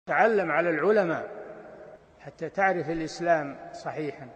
تعلم على العلماء حتى تعرف الإسلام صحيحا.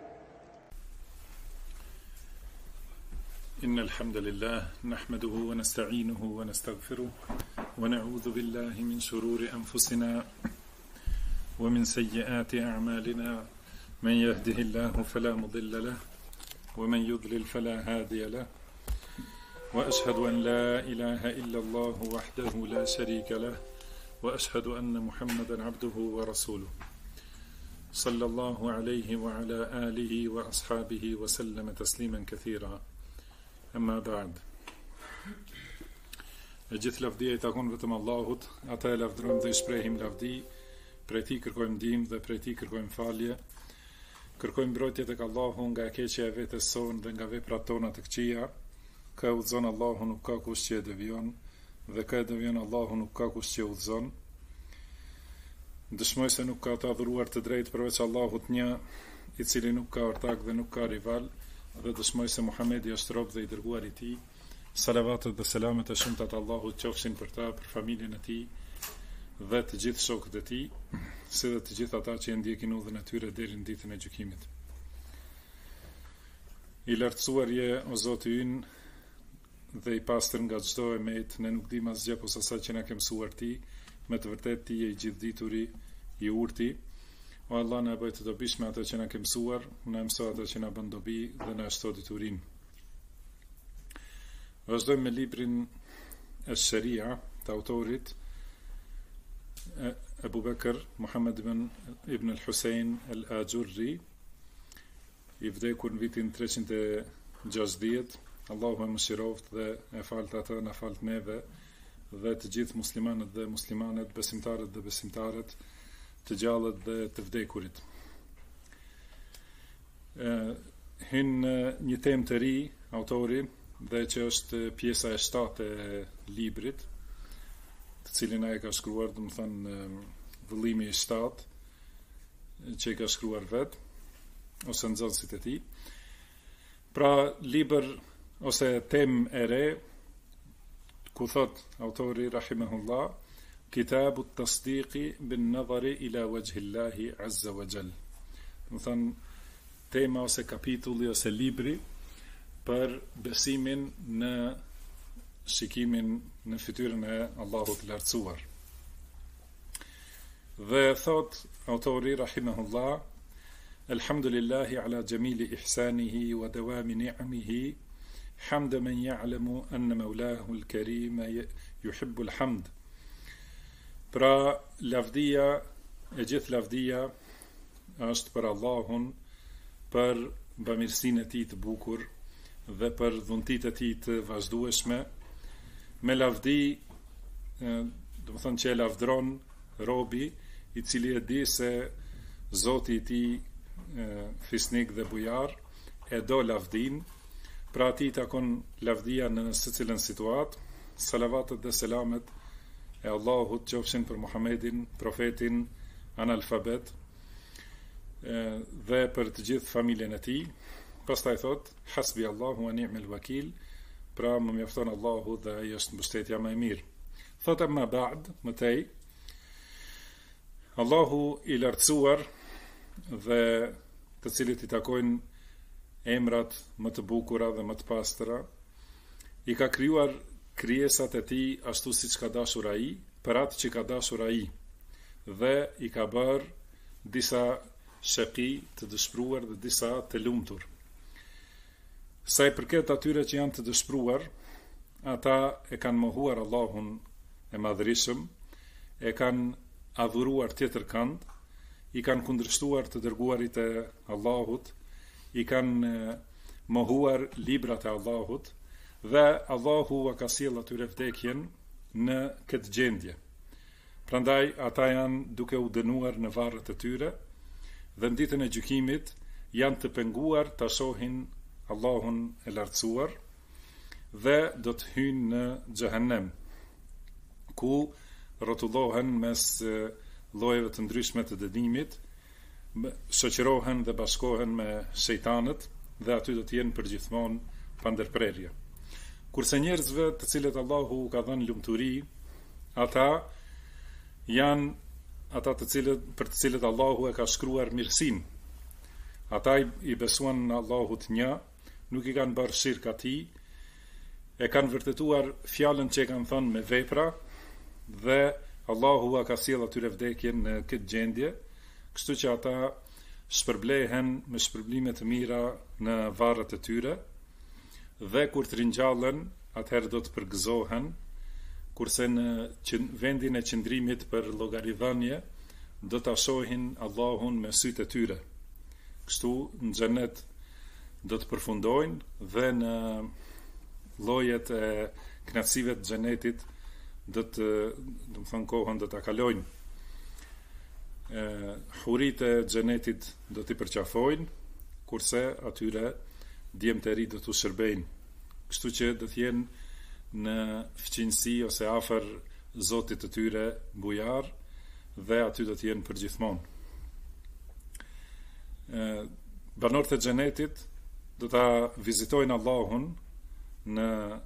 إن الحمد لله نحمده ونستعينه ونستغفره ونعوذ بالله من شرور أنفسنا ومن سيئات أعمالنا، من يهده الله فلا مضل له ومن يضلل فلا هادي له، وأشهد أن لا إله إلا الله وحده لا شريك له، وأشهد أن محمدا عبده ورسوله صلى الله عليه وعلى آله وأصحابه وسلم تسليما كثيرا. أما بعد. Gjithë lavdia I takon vetëm Allahut, ata e lavdërojmë dhe I shprehim lavdi, prej Tij kërkojmë ndihmë dhe prej Tij kërkojmë falje. Kërkojmë mbrojtje tek Allahu nga e keqja e vetes sonë dhe nga veprat tona të këqija. Ka udhëzon Allahu, nuk ka kush që e devion, dhe ka e devion Allahu, nuk ka kush që udhëzon. Dëshmoj se nuk ka të adhuruar të drejtë përveç Allahut një, I cili nuk ka ortak dhe nuk ka rival, dhe dëshmoj se Muhamedi është rob dhe I dërguar I Tij. Salavatet dhe selamet e shumta të Allahut qofshin për ta, për familjen e tij dhe të gjithë shokët e tij, si dhe të gjithë ata që e ndjekin udhën e tyre deri në ditën e gjykimit. I lartësuar je o Zoti ynë dhe I pastër nga çdo emet, ne nuk dim asgjë posa sa që na ke mësuar Ti, me të vërtetë Ti je I gjithdituri, I urti. O Allah, na bëj të dobishme ato që na ke mësuar, na mëso ato që na bën dobi dhe na shto diturinë. Vazhdojmë me librin e Sharia të autorit Abu Bakr Muhammad ibn al-Husayn al-Ajurri, I vdekur në vitin 360. Allahu e mëshiroft dhe e falt ata, na falt neve dhe të gjithë muslimanët dhe muslimanet, besimtarët dhe besimtarët, të gjallët dhe të vdekurit. Hyn një temë të ri autori, dhe që është pjesa e 7 e librit, të cilin ai ka shkruar, domethënë vëllimi I 7 që I ka shkruar vet ose nxënësit e tij. Pra libër ose temë e re, ku thot autori rahimahullah, Kitabu at-tasdiqi bin-nadhari ila wajhi Allahi azza wa jall. Domethënë tema ose kapitulli ose libri për besimin në shikimin në fytyrën e Allahut të lartësuar. Dhe thot autori rahimahullah, Alhamdulillahi ala jamili ihsanihi wa dawami ni'amihi, hamda man ya'lamu anna maulahu al-karim yuhibbu al-hamd. Pra lavdia, e gjithë lavdia është për Allahun, për bamirësinë e Tij të bukur dhe për dhuntitë e Tij të vazhdueshme. Me lavdi, do të thonë që e lavdron robi I cili e di se Zoti I tij fisnik dhe bujar e do lavdin, pra atij takon lavdia në secilën situatë. Salavatet dhe selamet e Allahut qofshin për Muhammedin, profetin analfabet, dhe për të gjithë familjen e tij. Pastaj thot, hasbi Allahu wa ni'mal wakil, pra më mjafton Allahu dhe ai është mbështetja më e mirë. Thot amma ba'd, më tej, Allahu I lartësuar dhe të cilit I takojnë emrat më të bukura dhe më të pastëra, I ka krijuar krijesat e Tij ashtu siç ka dashur ai, për atë që ka dashur ai, dhe I ka bërë disa shaqi të dëshpëruar dhe disa të lumtur. Sa I përket atyre që janë të dëshpëruar, ata e kanë mohuar Allahun e madhërisëm, e kanë adhuruar tjetër kënd, I kanë kundërshtuar të dërguarit e Allahut, I kanë mohuar librat e Allahut, dhe Allahu ka sjell atyre vdekjen në këtë gjendje. Prandaj ata janë duke u dënuar në varret e tyre, dhe në ditën e gjykimit janë të penguar ta shohin Allahun e lartësuar dhe do të hyjnë në xhehenem, ku rrotullohen mes llojeve të ndryshme të dënimit, shoqërohen dhe bashkohen me shejtanët dhe aty do të jenë përgjithmonë pa ndërprerje. Kurse njerëzve të cilët Allahu ka dhënë lumturi, ata janë ata për të cilët Allahu e ka shkruar mirësinë. Ata i besuan në Allahut një, nuk i kanë bërë shirk atij, e kanë vërtetuar fjalën që e kanë thënë me vepra dhe Allahu ka sjell atyre vdekjen në këtë gjendje, kështu që ata shpërblehen me shpërblime të mira në varret e tyre dhe kur të ringjallen, atëherë do të përgëzohen, kurse në vendin e qëndrimit për llogaridhënie do ta shohin Allahun me sytë e tyre. Kështu në xhenet do të përfundojnë dhe në llojet e kënaqësive të xhenetit do të thënë kohën do ta kalojnë. Hurit e xhenetit do t'i përqafojnë, kurse atyre djemtë e ri do t'u shërbejnë. Kështu që do t'jenë në fqinjësi ose afër Zotit të tyre bujar dhe aty do t'jenë përgjithmonë. Banorët e xhenetit do ta vizitojnë Allahun në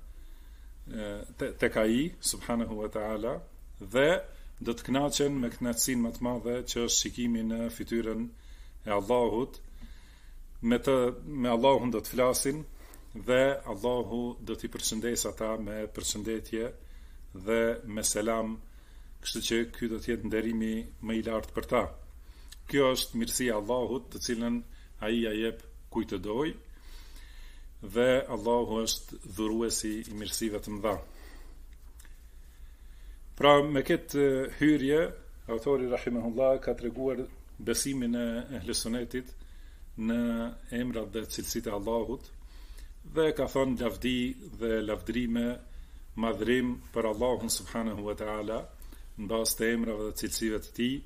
tek ai subhanahu wa taala dhe do të kënaqen me kënaqësinë më të madhe që është shikimi në fytyrën e Allahut. Me Allahun do të flasin dhe Allahu do t'i përshëndes ata me përshëndetje dhe me selam, kështu që ky do të jetë nderimi më i lartë për ta. Kjo është mirësia e Allahut, të cilën ai ja jep kujt të doj, dhe Allahu është dhuruesi i mirësive të mëdha. Pra me këtë hyrje, autori rahimahullah ka treguar besimin e ehlesunetit në emrat dhe cilësitë e Allahut dhe ka thonë lavdi dhe lavdrime, madhrim për Allahun subhanahu wa taala në bazë të emrave dhe cilësive të tij.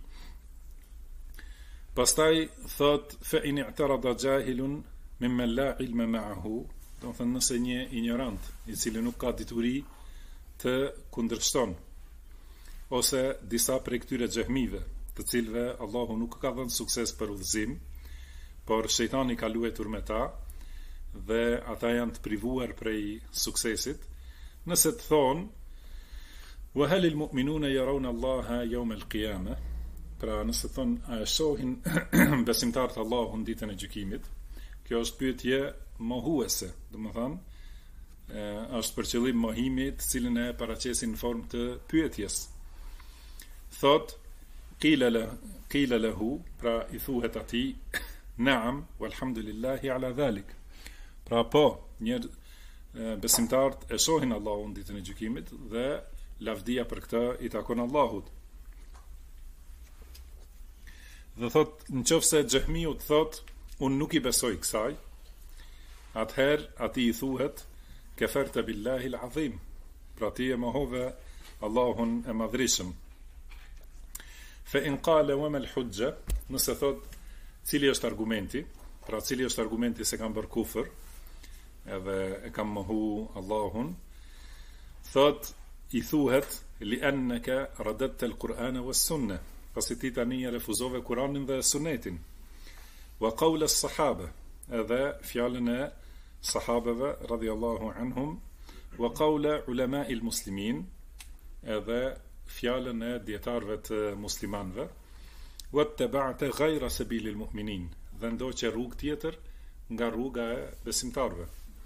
Pastaj thot fa in i'tarada jahilun mimman la ilma ma'ahu, do të thënë nëse një ignorant i cili nuk ka dituri të kundërshton, ose disa prej këtyre xehmive, të cilëve Allahu nuk ka dhënë sukses për udhëzim, por shejtani ka luajtur me ta dhe ata janë të privuar prej suksesit, nëse të thonë wa halil mu'minuna yarawna Allaha yawm al-qiyamah, pra nëse thonë a e shohin besimtarët Allahun ditën e gjykimit, kjo është pyetje mohuese, domethënë është për qëllim mohimi të cilën e paraqesin në formë të pyetjes. Thot qila lahu, pra i thuhet atij naam walhamdulillahi ala dhalik. Pra po, besimtarët e shohin Allahun ditën e gjykimit dhe lavdia për këtë i takon Allahut. Dhe thot, nëse xehmiu thot, unë nuk i besoj kësaj, atëherë atij i thuhet kafarta billahi al-azim. Pra ti e mohove Allahun e madhrishëm. Fa in qala wa ma al-hujja, nëse thot cili është argumenti, pra cili është argumenti se kam bërë kufër edhe e kam mohu Allahun, thot i thuhet li annaka radadta al-Qur'ana was-sunnah, pasi ti tani e refuzove Kur'anin dhe Sunetin, wa qawla as-sahaba, edhe fjalën e sahabeve radhiyallahu anhum, wa qawla ulama'i al-muslimin, edhe fjalën e dietarëve të muslimanëve, wattaba'ta ghayra sabilil mu'minin, dhe ndoqe rrugë tjetër nga rruga e besimtarëve.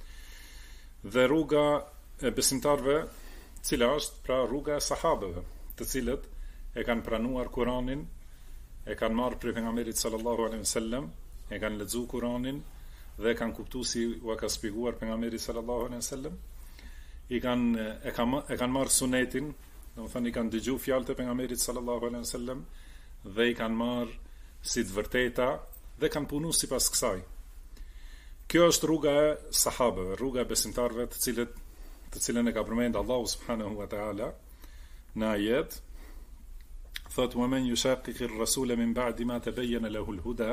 Dhe rruga e besimtarëve, cila është pra rruga e sahabeve, të cilët e kanë pranuar Kur'anin, e kanë marrë prej pejgamberit sallallahu alaihi wasallam, e kanë lexuar Kur'anin dhe kanë kuptuar si u ka shpjeguar pejgamberi sallallahu alaihi wasallam, e kanë marrë sunetin, domethënë i kanë dëgjuar fjalët e pejgamberit sallallahu alaihi wasallam dhe i kanë marrë si të vërteta dhe kanë punuar sipas kësaj. Kjo është rruga e sahabeve, rruga e besimtarëve të cilën e ka përmendur Allahu subhanahu wa taala në ajet. Thot wa man yushaqiqi ar-rasula min ba'di ma tabayyana lahu al-huda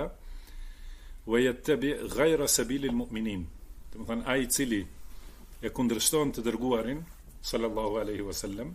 wa yattabi' ghayra sabilil mu'minin. Domethënë ai i cili e kundërshton të dërguarin sallallahu alaihi wasallam,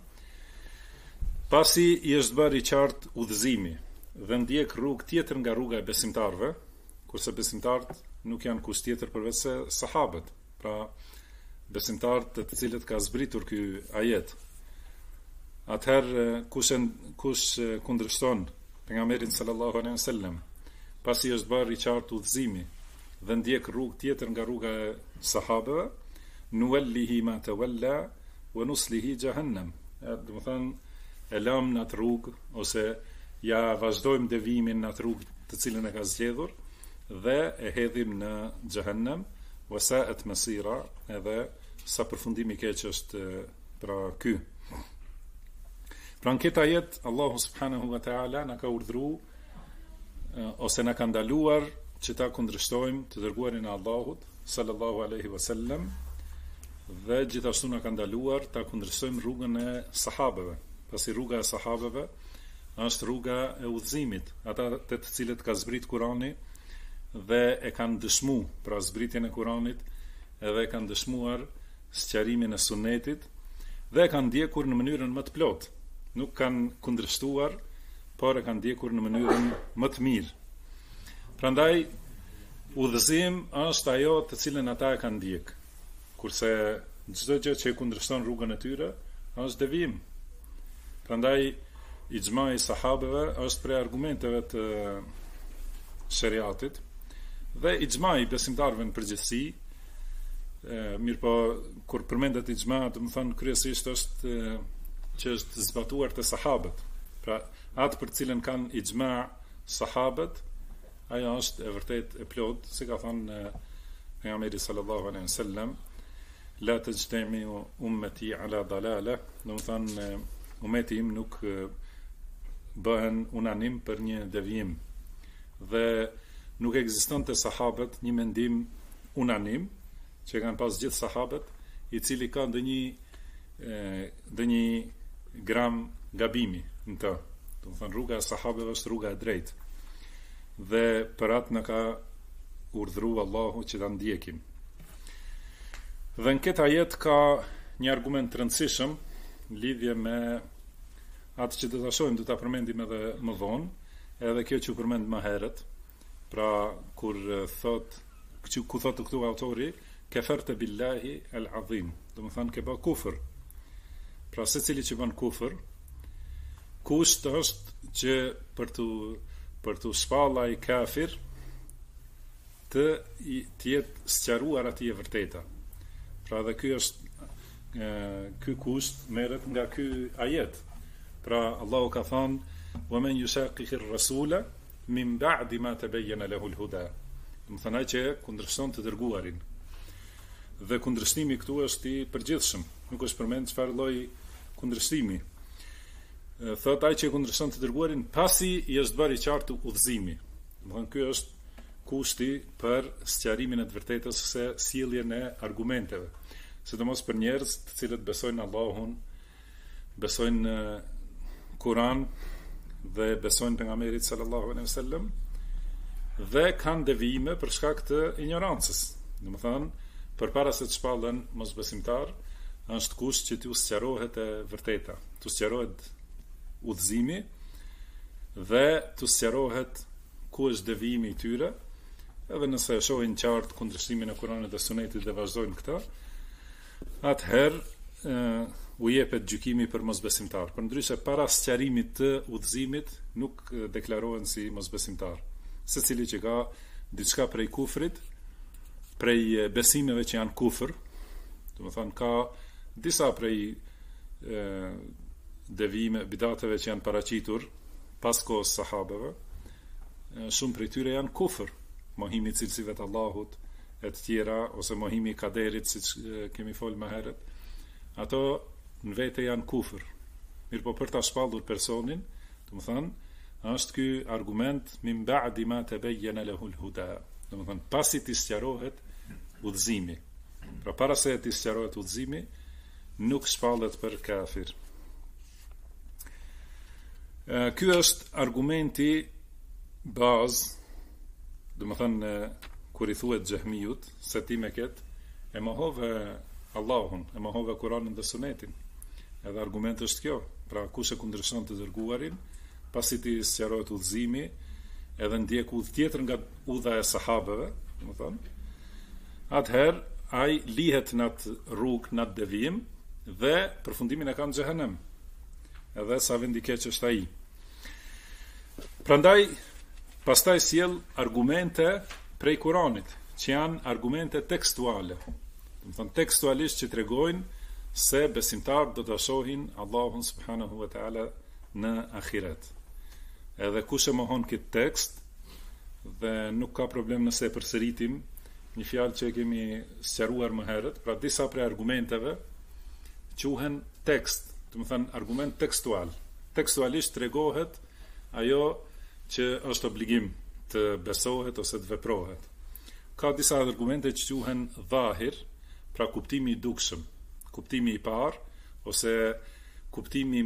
pasi i është bërë i qartë udhëzimi dhe ndjek rrugë tjetër nga rruga e besimtarëve, kurse besimtarët nuk janë kush tjetër përveç se sahabët, pra besimtarët të cilët ka zbritur ky ajet. Atëherë kush kundërshton pejgamberin sallallahu alaihi wasallam, pasi është bërë i qartë udhëzimi dhe ndjek rrugë tjetër nga rruga e sahabëve, nuwallihi ma tawalla wa nuslihi jahannam. Do të thonë e lëm në atë rrugë ose ja vazhdojmë devimin në atë rrugë të cilën e ka zgjedhur dhe e hedhim në xhehenem, wa sa'at masira, edhe sa përfundimi keq është pra ky. Pra në këtë ajet Allahu subhanahu wa ta'ala na ka urdhëruar ose na ka ndaluar që ta kundërshtojmë të dërguarin e Allahut sallallahu alaihi wasallam dhe gjithashtu na ka ndaluar ta kundërshtojmë rrugën e sahabeve, pasi rruga e sahabeve është rruga e udhëzimit, ata të cilët ka zbrit Kurani dhe e kanë dëshmu pra zbritjen e Kuranit edhe e kanë dëshmuar sqarimin e sunetit dhe e kanë ndjekur në mënyrën më të plotë. Nuk kanë kundërshtuar, por e kanë ndjekur në mënyrën më të mirë. Prandaj udhëzim është ajo të cilën ata e kanë ndjek, kurse çdo gjë që e kundërshton rrugën e tyre është devijim. Prandaj ixhmai i sahabeve është prej argumenteve të shariatit dhe ixhmai i besimtarëve në përgjithësi. Mirë po, kur përmendet ixhma, do të thonë kryesisht është që është zbatuar të sahabët. Pra, atë për cilën kanë ixhma sahabët, ajo është e vërtet e plot, si ka thënë pejgamberi sallallahu alaihi wasallam, la tajtami'u ummati ala dalala, do të thonë ummeti im nuk bëhen unanim për një devijim. Dhe nuk ekziston të sahabët një mendim unanim që kanë pas gjithë sahabët, i cili ka ndonjë gram gabimi në të. Do të thonë rruga e sahabëve është rruga e drejtë. Dhe për atë na ka urdhëruar Allahu që ta ndjekim. Dhe në këtë ajet ka një argument të rëndësishëm në lidhje me atë që do ta shohim, do ta përmendim edhe më vonë, edhe kjo që u përmend më herët. Pra kur ku thotë këtu autori keferte billahi al-azim, do të thonë ke bë kufër. Pra secili që bën kufër, kusht është që për të shpalla i kafir të jetë sqaruar atij e vërteta. Pra dhe ky kusht merret nga ky ajet. Pra Allahu ka thënë wa man yushaqiqir rasula min ba'di ma tabayyana lahu al-huda. Do të thonë ai që kundërshton të dërguarin. Dhe kundërshtimi këtu është i përgjithshëm, nuk është përmend çfarë lloj kundërshtimi. Thot ai që kundërshton të dërguarin pasi i është bërë i qartë udhëzimi. Domethënë ky është kushti për sqarimin e të vërtetës se sjelljen e argumenteve. Sidomos për njerëz të cilët besojnë Allahun, besojnë Kur'an dhe besojnë pejgamberit sallallahu alaihi wasallam dhe kanë devijime për shkak të ignorancës. Domethënë përpara se të shpallen mosbesimtar, është kusht që t'u sqarohet e vërteta, t'u sqarohet udhëzimi dhe t'u sqarohet ku është devijimi i tyre, edhe nëse e shohin qartë kundërshtimin e Kuranit dhe Sunetit dhe vazhdojnë këtë, atëherë u jepet gjykimi për mosbesimtar. Përndryshe para sqarimit të udhëzimit nuk deklarohen si mosbesimtar. Secili që ka diçka prej kufrit, prej besimeve që janë kufër, do të thonë ka disa prej devijime, bidateve që janë paraqitur pas kohës sahabeve, shumë prej tyre janë kufër, mohimi i cilësive të Allahut e të tjera, ose mohimi i kaderit, siç kemi folë më herët. Ato në vete janë kufër. Mirë po për ta shpallur personin, do të thonë, është ky argument min ba'di ma tabayyana lahu al-huda. Do të thonë pasi t'i sqarohet udhëzimi. Pra para se t'i sqarohet udhëzimi, nuk shpallet për kafir. Ky është argumenti bazë, do të thonë kur i thuhet xehmiut se ti me ket e mohove Allahun, e mohove Kur'anin dhe Sunetin. Edhe argumenti është kjo. Pra kush e kundërshton të dërguarin, pasi ti sqarohet udhëzimi, edhe ndjek udhë tjetër nga udha e sahabeve, do të thonë, atëherë ai lihet në atë rrugë, në atë devijim dhe përfundimin e ka në xhehenem. Edhe sa vendi keq është ai. Prandaj, pastaj sjell argumente prej Kuranit, që janë argumente tekstuale. Do të thonë tekstualisht që tregojnë se besimtarët do të shohin Allahun subhanahu wa taala në ahiret. Edhe kush e mohon këtë tekst, dhe nuk ka problem nëse e përsëritim një fjalë që kemi sqaruar më herët, pra disa prej argumenteve quhen tekst, do të thonë argument tekstual. Tekstualisht tregohet ajo që është obligim të besohet ose të veprohet. Ka disa argumente që quhen dhahir, pra kuptimi i dukshëm, kuptimi i parë ose kuptimi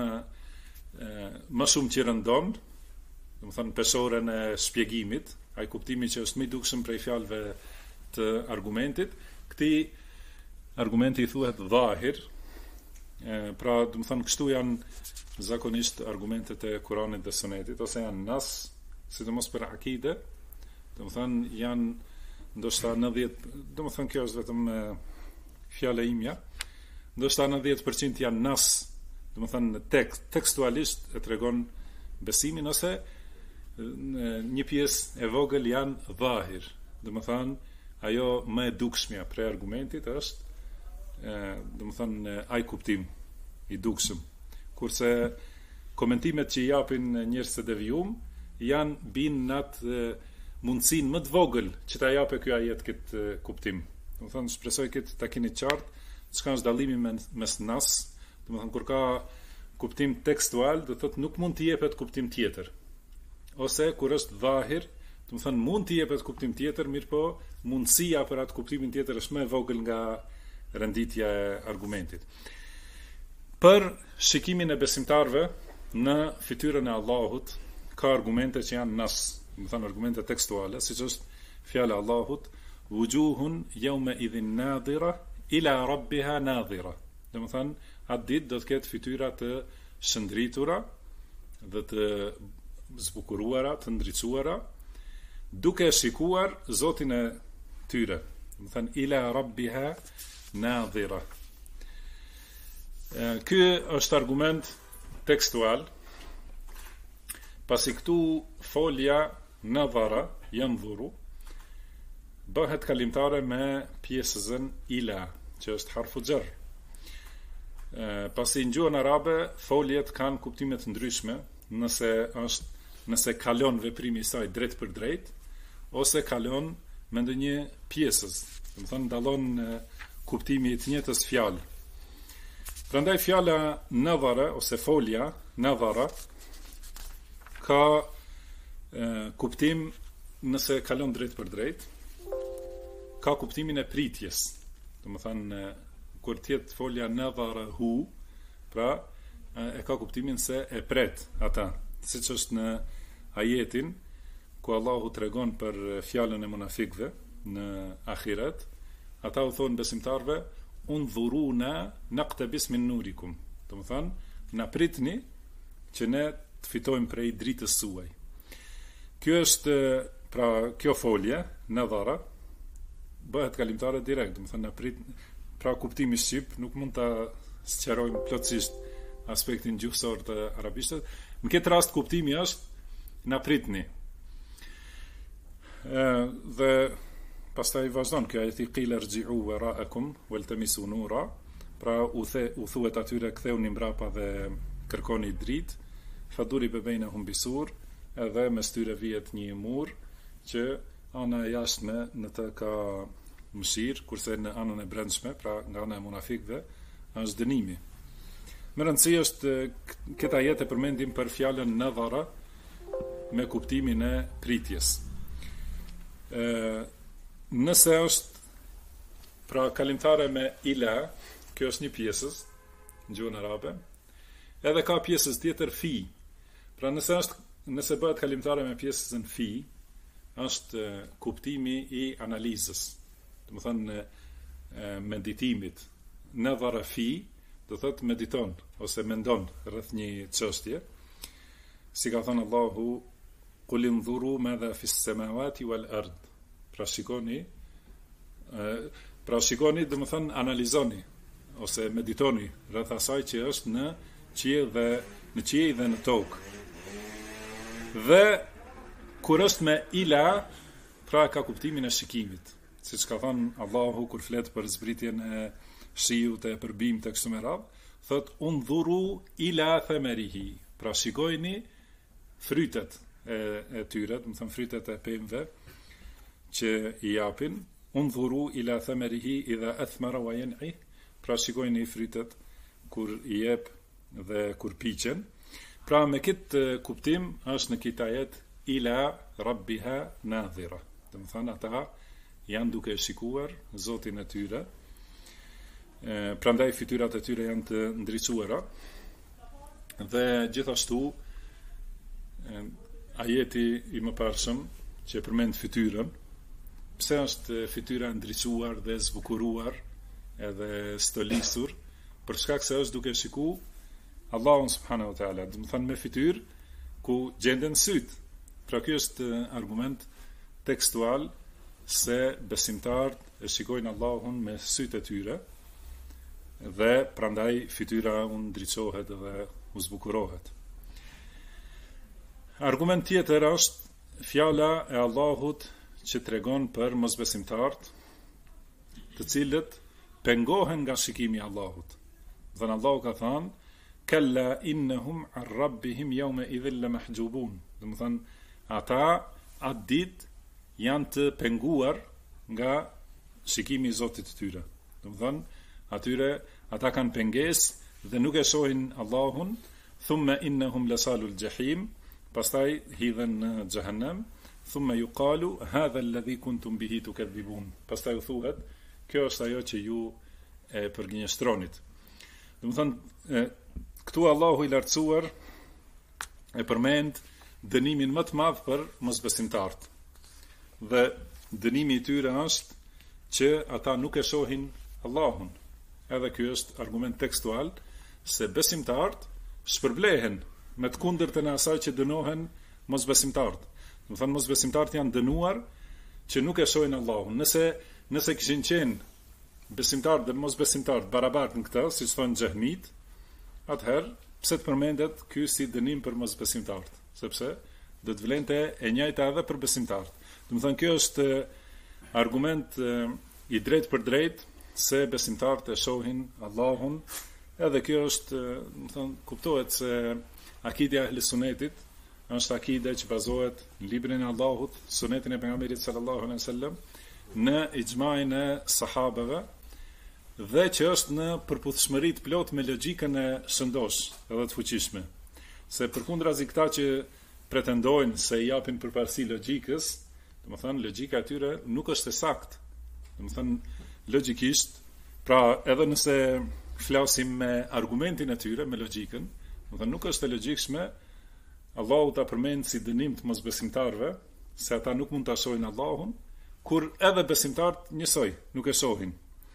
më shumë që rëndon, do të thonë pesoren e shpjegimit, ai kuptimi që është më i dukshëm prej fjalëve të argumentit. Këtij argumenti i thuhet dhahir. Pra, do të thonë kështu janë zakonisht argumentet e Kuranit dhe Sunetit, ose janë nas, sidomos për akide, do të thonë janë ndoshta 90, do të thonë kjo është vetëm fjala imja, ndoshta 90% janë nas, do të thonë tekstualisht e tregon besimin, ose një pjesë e vogël janë dhahir, do të thonë ajo më e dukshmja prej argumentit është do të thonë ai kuptim i dukshëm, kurse komentimet që i japin njerëz të devijum janë bin në atë mundësinë më të vogël që ta japë ky ajet këtë kuptim. Do të thonë shpresoj këtë ta keni qartë çka është dallimi mes nas, do të thonë kur ka kuptim tekstual, do të thotë nuk mund të jepet kuptim tjetër. Ose kur është dhahir, do të thonë mund të jepet kuptim tjetër, mirë po mundësia për atë kuptimin tjetër është më e vogël nga renditja e argumentit. Për shikimin e besimtarve në fytyrën e Allahut, ka argumente që janë nas, do të thonë argumente tekstuale, siç është fjala e Allahut, wujuhun yawma idhin nadira ila rabbiha nadira. Do të thonë atë ditë do të ketë fytyra të shëndritura dhe të zbukuruara, të ndriçuara, duke shikuar Zotin e tyre. Do të thonë ila rabbiha nadira. Ky është argument tekstual. Pasi këtu folja nadhara, yanzuru, bëhet kalimtare me pjesën ila, që është harfu jar. Pasi në gjuhën arabe foljet kanë kuptime të ndryshme, nëse kalon veprimi i saj drejt për drejt, ose kalon me ndonjë pjesës, do të thonë dallon kuptimi i të njëjtës fjalë. Prandaj fjala nadhara ose folja nadhara ka kuptim nëse kalon drejt për drejt, ka kuptimin e pritjes. Do të thonë kur tjetë folja nadharahu, pra e ka kuptimin se e pret ata, siç është në ajetin ku Allahu tregon për fjalën e munafikëve në ahiret. Ata u thonë besimtarve, undhuruna naqtabis min nurikum. Do të thonë na pritni që ne të fitojmë prej dritës suaj. Kjo është, pra kjo folje nadhara bëhet kalimtare direkt, do të thonë na prit, pra kuptimi shqip nuk mund ta sqarojmë plotësisht aspektin gjuhësor të arabishtës. Në këtë rast kuptimi është na pritni. Dhe pastaj vazhdon kjo ajeti qila rji'u wara'akum waltamisu nura, pra u thuhet atyre ktheuni mbrapa dhe kërkoni dritë, faduriba bainahum bisur, edhe mes tyre vihet një mur që ana e jashtme në të ka mëshirë, kurse në anën e brendshme, pra nga ana e munafikëve, është dënimi. Më rëndësi është këta jetë e përmendim për fjalën nadhara me kuptimin e pritjes. Nëse është pra kalimtare me ila, kjo është një pjesës në gjuhën arabe, edhe ka pjesës tjetër fi. Pra nëse bëhet kalimtare me pjesën fi, është kuptimi i analizës, do të thonë meditimit. Nadhara fi do thotë mediton ose mendon rreth një çështje, si ka thënë Allahu, qul inzuru madha fis samawati wal ard. Pra shikoni, do të thonë analizoni ose meditoni rreth asaj që është në qiell dhe në tokë. Dhe kur është me ila, pra ka kuptimin e shikimit. Siç ka thënë Allahu kur flet për zbritjen e shiut e përbimit të kështu me radhë, thot undhuru ila thamarihi. Pra shikojini frytet e tyre, do të thënë frytet e pemëve që i japin, undhuru ila thamarihi idha athmara wa yan'i. Pra shikojini frytet kur i jep dhe kur piqen. Pra me këtë kuptim është në këtë ajet ila rabbiha nadhira. Do të thënë ata janë duke shikuar Zotin e tyre. Prandaj fytyrat e tyre janë të ndriçuara. Dhe gjithashtu ajeti i mëparshëm që përmend fytyrën, pse është fytyra ndriçuar dhe zbukuruar edhe stolisur, për shkak se është duke shikuar Allahun subhanahu wa taala, do të thënë me fytyrë ku gjenden syt. Pra ky është argument tekstual se besimtarët e shikojnë Allahun me sytë e tyre dhe prandaj fytyra u ndriçohet dhe u zbukurohet. Argument tjetër është fjala e Allahut që tregon për mosbesimtarët, të cilët pengohen nga shikimi i Allahut. Dhe Allahu ka thënë kalla innahum an rabbihim yawma idhil lamahjubun. Do të thënë ata atë ditë janë të penguar nga shikimi i Zotit të tyre. Do të thënë ata kanë pengesë dhe nuk e shohin Allahun, thumma innahum lasalul jahim, pastaj hidhen në xhehenem, thumma yuqalu hadha alladhi kuntum bihi tukadhibun. Pastaj u thuhet, kjo është ajo që ju e përgjinjëstronit. Do të thënë këtu Allahu i lartësuar e përmend dënimin më të madh për mosbesimtarët. Dhe dënimi i tyre është që ata nuk e shohin Allahun. Edhe ky është argument tekstual se besimtarët shpërblehen me të kundërtën e asaj që dënohen mosbesimtarët. Do të thënë mosbesimtarët janë dënuar që nuk e shohin Allahun. Nëse kishin qenë besimtarët dhe mosbesimtarët barabartë në këtë, siç thonë xehmit, atëherë pse të përmendet ky si dënim për mosbesimtarët? Sepse do të vlente e njëjta edhe për besimtarët. Do të thënë kjo është argument i drejtë për drejtë se besimtarët e shohin Allahun, edhe kjo është, do të thënë, kuptohet se akidja e Ehlesunetit është akide që bazohet në librin e Allahut, sunetin e pejgamberit sallallahu alaihi wasallam, në ixhmain e sahabeve, dhe që është në përputhshmëri të plot me logjikën e shëndosh edhe të fuqishme. Se përkundrazi këta që pretendojnë se i japin përparësi logjikës, domethënë logjika e tyre nuk është e saktë. Domethënë logjikisht, pra edhe nëse flasim me argumentin e tyre, me logjikën, domethënë nuk është e logjikshme Allahu ta përmend si dënim të mosbesimtarëve se ata nuk mund ta shohin Allahun, kur edhe besimtarët njësoj nuk e shohin.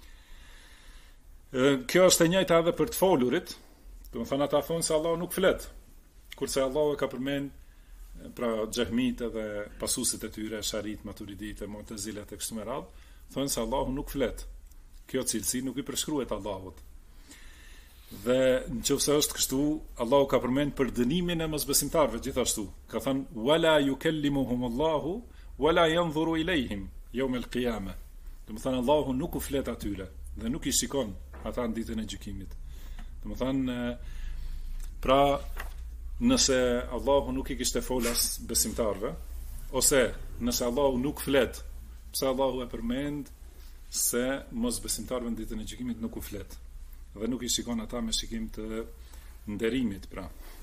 Kjo është e njëjta edhe për të folurit, do të thonë ata thonë se Allahu nuk flet, kurse Allahu e ka përmend pra xehmit edhe pasuesit e tyre, sharit, maturidit, mu'tazilet e kështu me radhë, thonë se Allahu nuk flet. Kjo cilësi nuk i përshkruhet Allahut. Dhe nëse është kështu, Allahu ka përmend për dënimin e mosbesimtarëve gjithashtu. Ka thënë wala yukallimuhum Allahu wala yanzuru ilayhim yawm al-qiyamah. Do të thënë Allahu nuk u flet atyre dhe nuk i shikon ata në ditën e gjykimit. Do të thënë pra nëse Allahu nuk i kishte folas besimtarëve, ose nëse Allahu nuk flet, pse Allahu e përmend se mosbesimtarëve në ditën e gjykimit nuk u flet dhe nuk i shikon ata me shikim të nderimit, pra.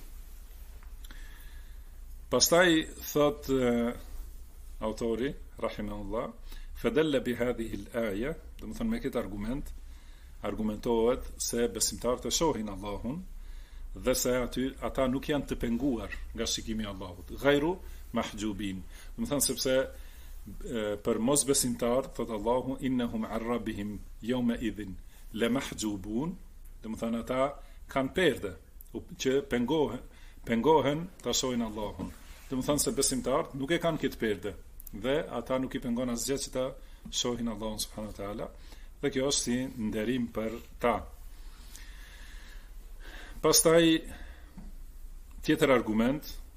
Pastaj thot autori rahimahullah, fadalla bi hadhihi al-aya, do të thonë me këtë argumentohet se besimtarët e shohin Allahun dhe se ata nuk janë të penguar nga shikimi i Allahut. Ghayru mahjubin. Do të thonë sepse për mosbesimtar thot Allahu innahum an rabbihim yawma idhin la mahjubun, do të thonë ata kanë perde që pengohen ta shohin Allahun. Do të thonë se besimtarët nuk e kanë këtë perde dhe ata nuk i pengon asgjë që ta shohin Allahun subhanahu wa taala, dhe kjo është si nderim për ta. Pastaj tjetër argument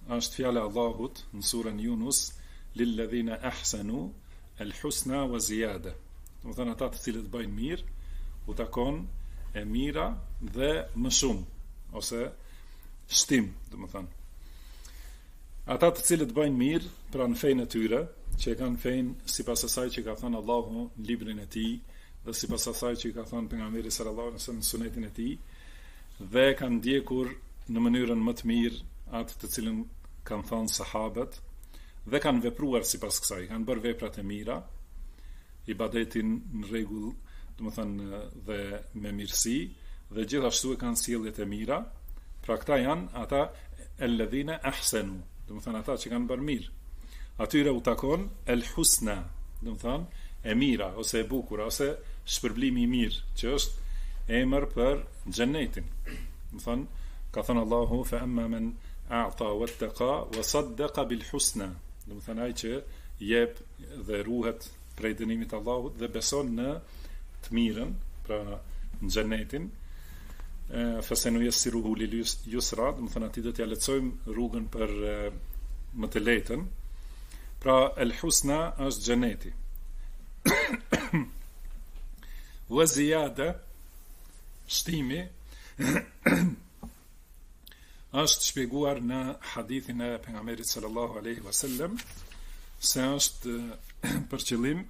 është fjala e Allahut në surën Yunus, lilladhina ahsanu al-husna wa ziyada. Do të thonë ata të cilët bëjnë mirë, u takon e mira dhe më shumë, ose shtim, do të thonë. Ata të cilët bëjnë mirë, pra në fejnë e tyre, që e kanë fejnë sipas asaj që ka thënë Allahu në librin e tij, dhe sipas asaj që ka thënë pejgamberi sallallahu alaihi wasallam në sunetin e tij, dhe kanë ndjekur në mënyrën më të mirë atë të cilën kanë thënë sahabët, dhe kanë vepruar sipas kësaj, kanë bërë veprat e mira, ibadetin në rregull, do të thënë dhe me mirësi, dhe gjithashtu e kanë sjelljet e mira. Pra këta janë ata alladhina ahsanu, do të thënë ata që kanë bërë mirë. Atyre u takon el husna, do të thënë e mira ose e bukur ose shpërblimi i mirë, që është emër për xhenetin. Do të thënë ka thënë Allahu fa amma man a'ta wattaqa wa saddaqa bil husna. Do të thënë ai që jep dhe ruhet prej dënimit të Allahut dhe beson në të mirën, pra në xhenetin. Fasenuyassiruhu lil yusra, do të thënë aty do t'ja lehtësojmë rrugën për më të lehtë. Pra el husna është xheneti. Wa ziyada, shtimi është shpjeguar në hadithin e pejgamberit sallallahu alaihi wasallam se është për qëllim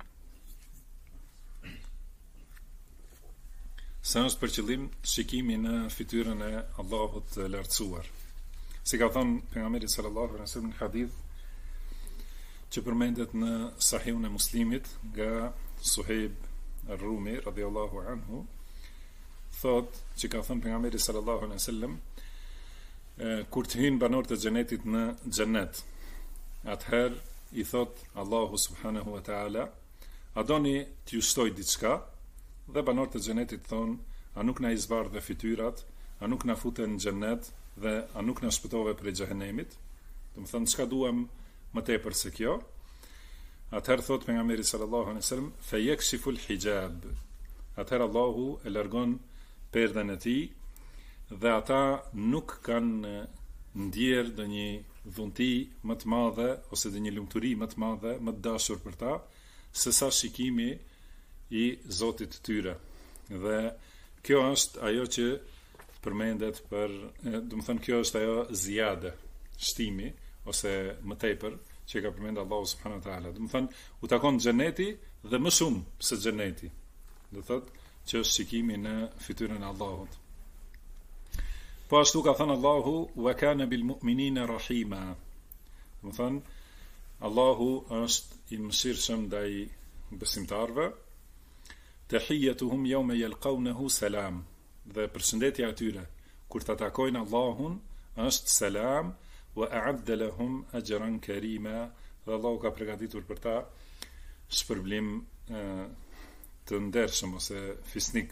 shikimi në fytyrën e Allahut të lartësuar. Si ka thënë pejgamberi sallallahu alaihi wasallam në hadith që përmendet në Sahihun e Muslimit nga Suhejb ar-Rumi radhiyallahu anhu, thot që ka thënë pejgamberi sallallahu alaihi wasallam, kur të hyjnë banorët e xhenetit në xhenet, atëherë i thot Allahu subhanahu wa taala, a doni t'ju shtoj diçka? Dhe banorët e xhenetit thonë, a nuk na izbardhe fytyrat, a nuk na futen në xhenet dhe a nuk na shpëtove prej xhehenemit? Do të thonë, çka duam më tepër se kjo? Atëherë thot pejgamberi sallallahu alaihi wasallam, fa yakshifu al-hijab. Atëherë Allahu e largon perden e tij dhe ata nuk kanë ndjer ndonjë dhunti më të madhe ose ndonjë lumturi më të madhe, më të dashur për ta, se sa shikimi i Zotit të tyre. Dhe kjo është ajo që përmendet për, do të thënë, kjo është ajo ziyade, shtimi ose më tepër që ka përmendur Allahu subhanahu wa taala. Do të thënë, u takon xheneti dhe më shumë se xheneti. Do thotë që është shikimi në fytyrën e Allahut. Po ashtu ka thënë Allahu, wa kana bil mu'minina rahima. Do thënë, Allahu është i mëshirshëm ndaj besimtarëve. Tahiyyatuhum yawma yalqawnahu salam. Dhe përshëndetja atyre kur ta takojnë Allahun është selam, wa a'adda lahum ajran karima. Dhe Allahu ka përgatitur për ta shpërblim të ndershëm ose fisnik.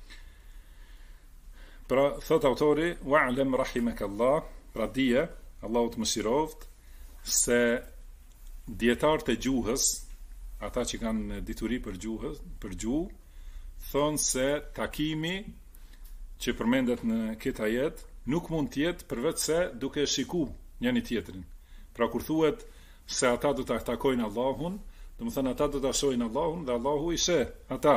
Pra thot autori, wa'lam rahimakallah, pra dije, Allahu të mëshiroft, se dietarët e gjuhës, ata që kanë dituri për gjuhë, thonë se takimi që përmendet në këtë ajet nuk mund të jetë përveç se duke shiku njëri tjetrin. Pra kur thuhet se ata do ta takojnë Allahun, do të thënë ata do ta shohin Allahun dhe Allahu i sheh ata.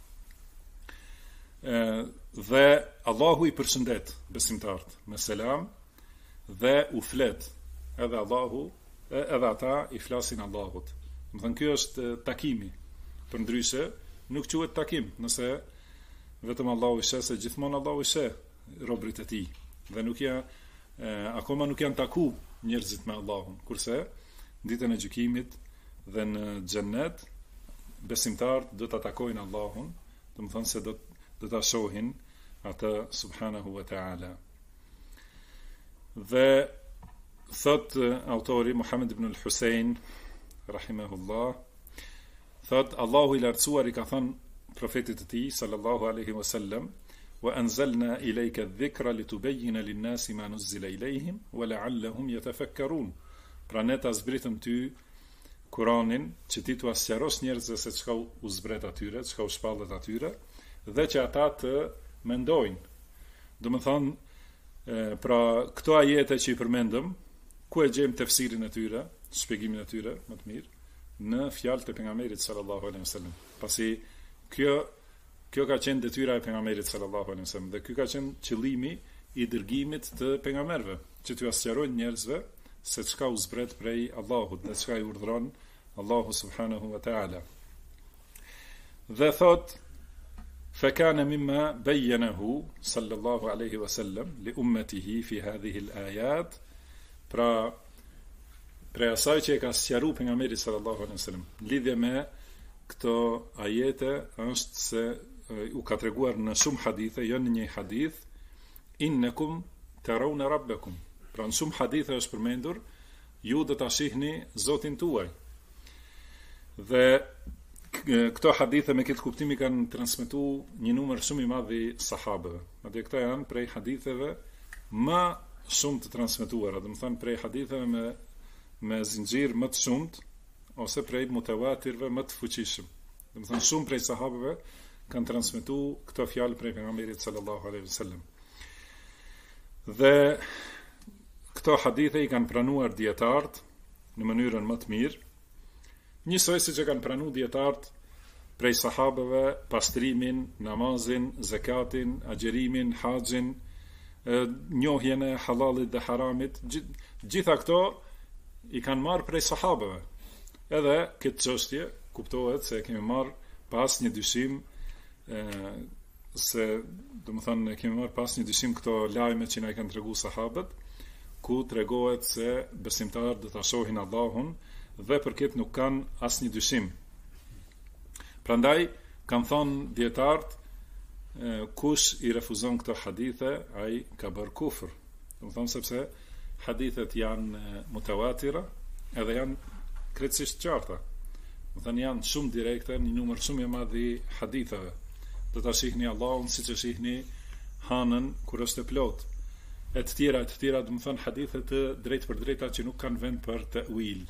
Dhe Allahu i përshëndet besimtarët me selam dhe u flet edhe Allahu, edhe ata i flasin Allahut. Do të thënë ky është takimi. Përndryshe nuk quhet takim, nëse vetëm Allahu i sheh, se gjithmonë Allahu i sheh robërit e tij. Dhe akoma nuk janë taku njerëzit me Allahun, kurse ditën e gjykimit dhe në xhennet besimtarët do ta takojnë Allahun, do të thonë se do ta shohin atë subhanahu wa ta'ala. Dhe thot autori Muhammed ibn al-Husayn rahimahullah, thot Allahu i lartësuar i ka thënë profetit të tij sallallahu alaihi wasallam, wa anzalna ilayka adh-dhikra litubayyana lin-nasi ma nuzila ilayhim wa la'allahum yatafakkarun. Pra ne ta zbritëm ty Kur'anin që ti t'u sqarosh njerëzve se çka u zbret atyre, çka u shpallet atyre, dhe që ata të mendojnë. Do të thonë, pra këto ajete që i përmendëm, ku e gjejmë tefsirin e tyre, shpjegimin e tyre më të mirë? Në fjalët e pejgamberit sallallahu alaihi wasallam. Pasi kjo ka qenë detyra e pejgamberit sallallahu alaihi wasallam dhe ky ka qenë qëllimi i dërgimit të pejgamberëve, që t'ju sqarojnë njerëzve se çka u zbret prej Allahut dhe çka i urdhëron Allahu subhanahu wa ta'ala. Dhe thot فكان مما بينه صلى الله عليه وسلم لأمته في هذه الآيات pra asaj që e ka sqaruar pejgamberi sallallahu alaihi wasallam lidhje me këto ajete është se u ka treguar në shumë hadithe, jo në një hadith, innakum tarawna rabbakum. Pra në shumë hadithe është përmendur ju do ta shihni Zotin tuaj. Dhe këto hadithe me këtë kuptimi kanë transmetuar një numër shumë i madh i sahabëve. Madje këto janë prej haditheve më shumë të transmetuara, do të thonë prej haditheve me zinxhir më të shumt ose prej mutawatirve më të fuqishëm. Do të thonë shumë prej sahabëve kanë transmetuar këto fjalë prej pejgamberit sallallahu alaihi wasallam. Dhe këto hadithe i kanë pranuar dietarët në mënyrën më të mirë, njësoj siç e kanë pranuar dietarët prej sahabëve pastrimin, namazin, zakatin, agjerimin, haxhin, njohjen e halalit dhe haramit, gjitha këto i kanë marrë prej sahabëve. Edhe këtë çështje kuptohet se kemi marrë pas një dyshim se domethënë kemi marrë pas një dyshim këto lajme që na i kanë treguar sahabët, ku tregohet se besimtarët do ta shohin Allahun dhe për këtë nuk kanë asnjë dyshim. Prandaj kanë thonë dietarët, kush i refuzon këto hadithe, ai ka bërë kufër. Domethënë sepse hadithet janë mutawatira, edhe janë krejtësisht qarta. Domethënë janë shumë direkte, një numër shumë i madh i haditheve. Do ta shihni Allahun siç e shihni hanën kur është e plotë. E të tjera, domethënë hadithe të drejtë për drejta që nuk kanë vend për ta'wil.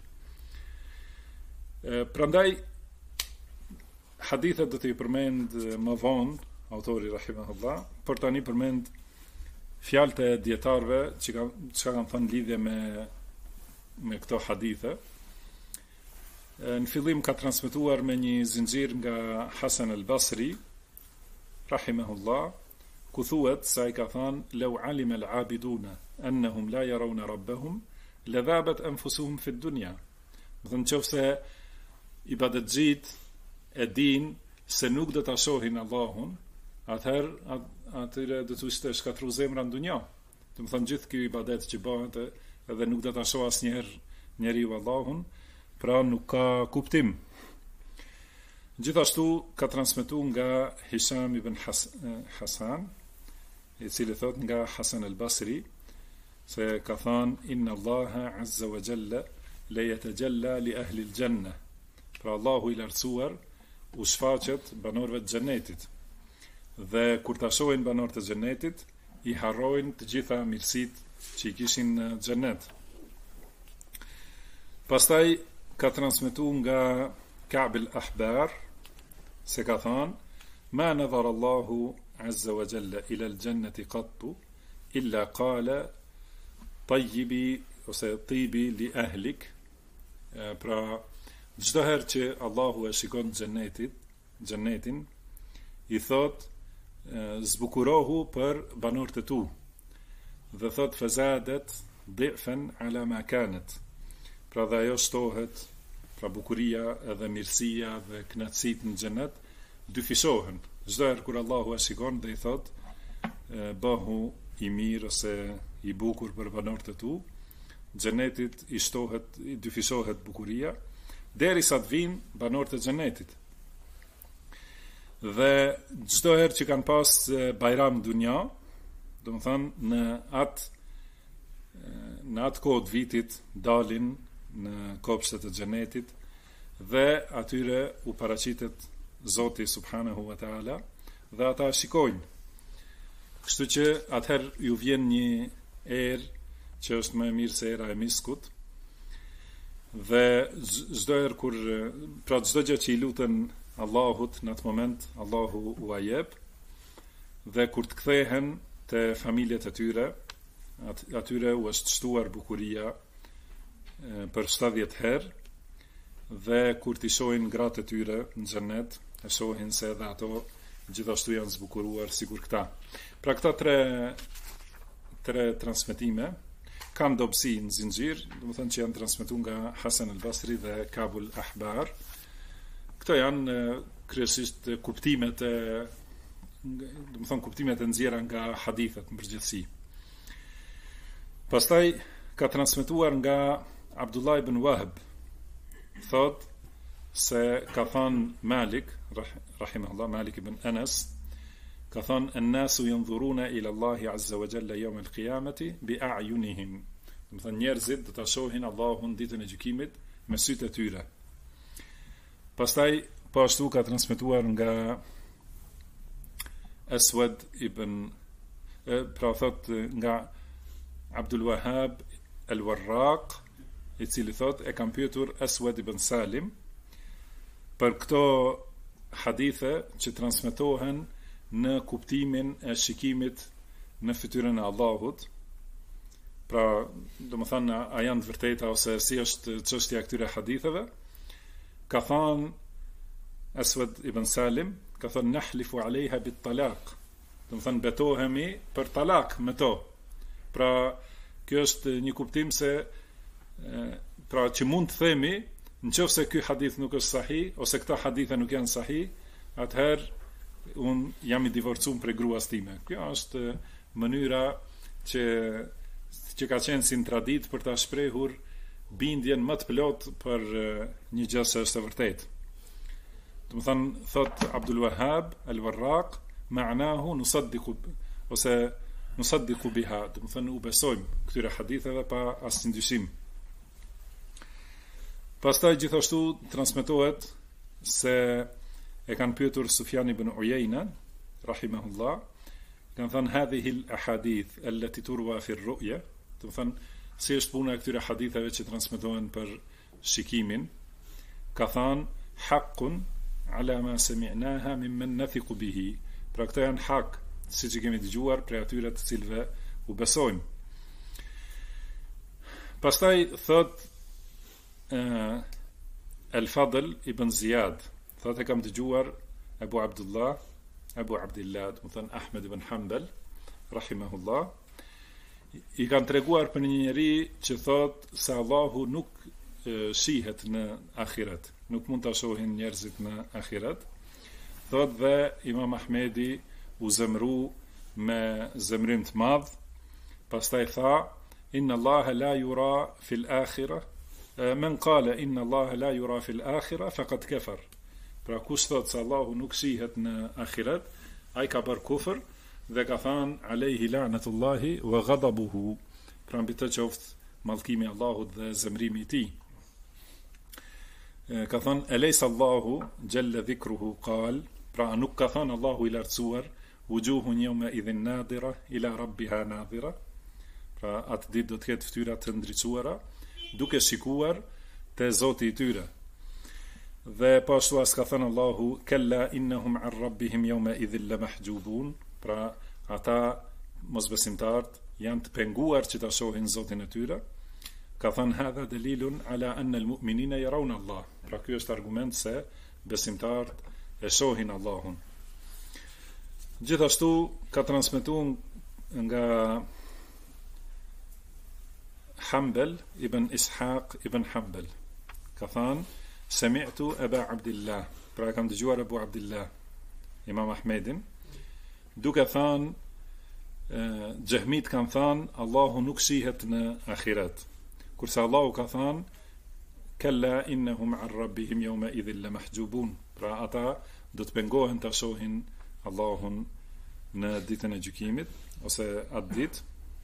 Prandaj hadithet do t'i përmend më vonë autori rahimahullah, por tani përmend fjalët e dietarëve që kanë thënë lidhje me këto hadithe. Në fillim ka transmetuar me një zinxhir nga Hasan al-Basri rahimahullah, ku thuhet se ai ka thënë law alima al-abiduna annahum la yarawna rabbahum ladhabat anfusuhum fi ad-dunya. Do të thotë i ibadetxhit e din se nuk do ta shohin Allahun, atëherë do të ishte shkatru zemra në dunja. Do të thonë gjithë ky ibadet që bëhet edhe nuk do ta shoh asnjëherë njeriu Allahun, pra nuk ka kuptim. Gjithashtu ka transmetuar nga Hisham ibn Hasan, i cili thot nga Hasan al-Basri, se ka thënë inna Allaha azza wa jalla la yatajalla li ahli al-janna. Pra Allahu i lartësuar u shfaqet banorëve të xhenetit. Dhe kur ta shohin banorët e xhenetit, i harrojnë të gjitha mirësitë që i kishin në xhenet. Pastaj ka transmetuar nga Ka'b al-Ahbar se ka thënë ma nadhara Allahu azza wa jalla ila al-jannati qattu illa qala tayyibi ose tibi li ahlik. Pra çdo herë që Allahu e shikon xhenetin, i thot zbukurohu për banorët e tu, dhe thot fazadat dhifan ala ma kanat. Pra dhe ajo shtohet, pra bukuria edhe mirësia dhe kënaqësitë në xhenet dyfishohen. Çdo herë kur Allahu e shikon dhe i thot bëhu i mirë ose i bukur për banorët e tu, xhenetit i shtohet, i dyfishohet bukuria, derisa të vinë banorët e xhenetit. Dhe çdo herë që kanë pas bajram dunja, do të thonë në atë kohë të vitit dalin në kopshtet e xhenetit dhe atyre u paraqitet Zoti subhanahu wa taala dhe ata shikojnë. Kështu që atëherë ju vjen një erë që është më e mirë se era e miskut. Dhe çdo herë kur pra çdo gjë që i lutën Allahut në atë moment, Allahu u ajep, dhe kur të kthehen te familjet e tyre, atyre u është shtuar bukuria për 70 herë, dhe kur t'i shohin gratë e tyre në xhennet, e shohin se edhe ato gjithashtu janë zbukuruar sikur këta. Pra këta tre transmetime kanë dobësi në zinxhir, domethënë që janë transmetuar nga Hasan al-Basri dhe Kabul Ahbar. Këto janë kryesisht kuptimet e nxjerra nga hadithet në përgjithësi. Pastaj ka transmetuar nga Abdullah ibn Wahb, thot se ka thënë Malik, rahimahullah, Malik ibn Anas, ka thënë an-nasu yanzuruna ila Allahi azza wa jalla yawm al-qiyamati bi a'yunihim. Do të thonë njerëzit do ta shohin Allahun ditën e gjykimit me sytë e tyre. Pastaj po ashtu ka transmetuar nga Aswad ibn thot nga Abdul Wahhab al-Warraq, i cili thot e kam pyetur Aswad ibn Salim për këto hadithe që transmetohen në kuptimin e shikimit në fytyrën e Allahut. Pra, domethënë a janë të vërteta ose si është çështja e këtyre haditheve? Ka thënë Aswad ibn Salim, ka thënë nahlifu alejha bit talaq. Domethënë betohemi për talak me to. Pra, kjo është një kuptim se pra që mund të themi, nëse ky hadith nuk është sahih ose këta hadithe nuk janë sahih, atëherë un jam i divorcuar prej gruas time. Kjo është mënyra që ka qenë si në tradit për ta shprehur bindjen më të plot për një gjë që është e vërtetë. Domethënë thot Abdul Wahhab al-Warraq, ma'nahu nusaddiqu ose nusaddiqu biha, domethënë u besojmë këtyre haditheve pa asnjë dyshim. Pastaj gjithashtu transmetohet se e kanë pyetur Sufjan ibn Uyayna rahimahullah, kanë thënë hadhihi al-ahadith allati turwa fi ar-ru'ya, do të thënë si është puna e këtyre haditheve që transmetohen për shikimin. Ka thënë haqqun ala ma sami'naha mimman nathiqu bihi. Pra këto janë hak, siç e kemi dëgjuar prej atyre të cilëve u besojmë. Pastaj thot Al-Fadl ibn Ziyad, thot e kam dëgjuar Abu Abdullah, do të thënë Ahmed ibn Hanbal rahimahullah, i kanë treguar për një njeri që thot se Allahu nuk shihet në ahiret, nuk mund ta shohin njerëzit në ahiret. Thot dhe Imam Ahmedi u zemru me zemrim të madh, pastaj tha inna Allaha la yura fil akhirah, men qala inna Allaha la yura fil akhirah faqad kafar. Pra kush thot se Allahu nuk shihet në ahiret, ai ka bërë kufër dhe ka thënë alayhi la'natullahi wa ghadabuhu. Pra mbi të qoftë mallkimi i Allahut dhe zemrimi i tij. Ka thënë alaysa Allahu jalla dhikruhu qal, pra nuk ka thënë Allahu i lartësuar wujuhun yawma idhin nadira ila rabbiha nadira. Pra atë ditë do të ketë fytyra të ndriçuara duke shikuar te Zoti i tyre. Dhe po ashtu as ka thënë Allahu kalla innahum an rabbihim yawma idhil lamahjubun, pra ata mosbesimtarët janë të penguar që ta shohin Zotin e tyre. Ka thënë hadha dalilun ala anna almu'minina yarawna Allah. Pra ky është argument se besimtarët e shohin Allahun. Gjithashtu ka transmetuar nga Hanbal ibn Ishaq ibn Hanbal, ka thënë sami'tu Aba Abdillah, pra kam dëgjuar Abu Abdillah Imam Ahmedin duke thënë Jahmit kanë thënë Allahu nuk shihet në ahiret, kurse Allahu ka thënë kalla innahum an rabbihim yawma idhil lamahjubun, pra ata do të pengohen ta shohin Allahun në ditën e gjykimit ose atë ditë.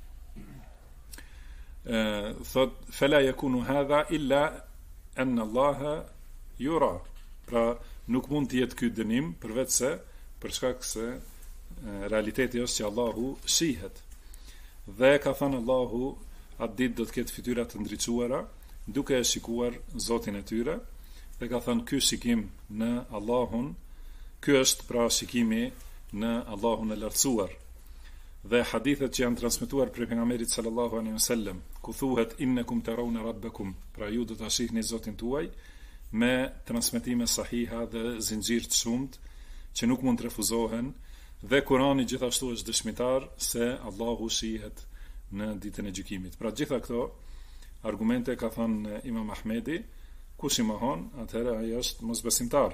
Thot fala yakunu hadha illa an Allah yura, pra nuk mund të jetë ky dënim përveç se për shkak se realiteti është që Allahu shihet. Dhe ka thënë Allahu atë ditë do të ketë fytyra të ndriçuara duke e shikuar Zotin e tyre, dhe ka thënë ky shikim në Allahun, ky është pra shikimi në Allahun e lartësuar. dhe hadithet që janë transmetuar prej pejgamberit sallallahu alaihi wasallam, ku thuhet innakum tarawna rabbakum, pra ju do ta shihni Zotin tuaj, me transmetime sahiha dhe zinxhir të shumt që nuk mund të refuzohen, dhe Kurani gjithashtu është dëshmitar se Allahu shihet në ditën e gjykimit. Pra gjitha këto argumente ka thënë Imam Ahmedi, kush i mohon, atëherë ai është mosbesimtar.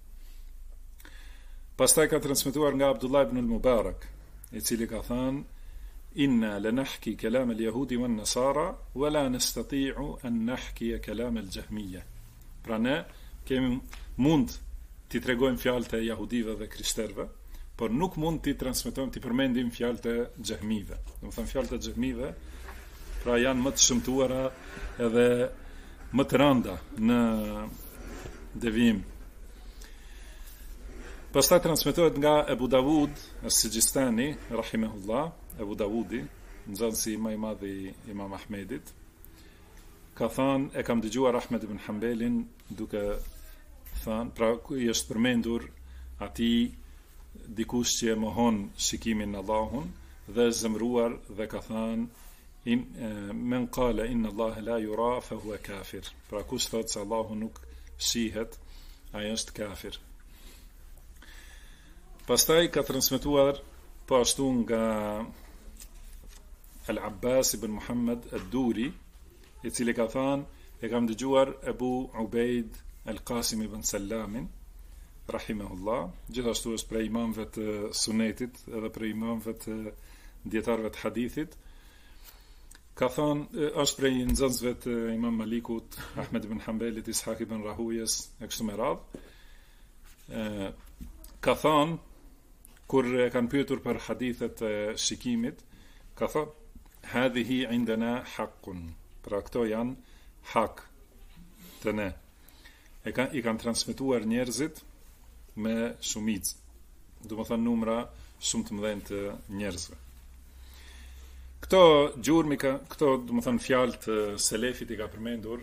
Pastaj ka transmetuar nga Abdullah ibn al-Mubarak, i cili ka thënë inna lanahki kalam al-yahudi wan-nasara wa la nastati'u an nahki kalam al-jahmiyya. Pra ne kemi mund t'i tregojmë fjalët e jahudive dhe krishterëve, por nuk mund t'i transmetojmë, t'i përmendim fjalët e xehmive. Domethënë fjalët e xehmive pra janë më të shëmtuara edhe më të rënda në devijim. Pastaj transmetohet nga Ebu Davud as-Sijistani rahimahullah, Ebu Davudi, nxënësi më i madh i Imam Ahmedit, ka thënë, e kam dëgjuar Ahmed ibn Hanbelin duke thënë, pra i është përmendur atij dikush që e mohon shikimin në Allahun dhe zemruar dhe ka thënë men qala inna Allah la yura fa huwa kafir. Pra kush thotë se Allahu nuk shihet, ai është kafir. Pastaj ka transmetuar po ashtu nga Al-Abbas ibn Muhammad ad-Duri, i cili ka thënë, e kam dëgjuar Ebu Ubejd Al-Qasim ibn Sallamin rahimahullah, gjithashtu është prej imamëve të sunetit edhe prej imamëve të dietarëve të hadithit. Ka thënë, është prej nxënësve të Imam Malikut, Ahmed ibn Hanbelit, Ishaq ibn Rahujes, e kështu me radhë. Ka thënë, kur e kanë pyetur për hadithet e shikimit, ka thënë, hadhihi indana haqqun. Pra këto janë hak të ne. I kanë transmetuar njerëzit me shumicë, do të thënë numra shumë të mëdhenj të njerëzve. Këto gjurmë, këto do të thënë fjalë të selefit i ka përmendur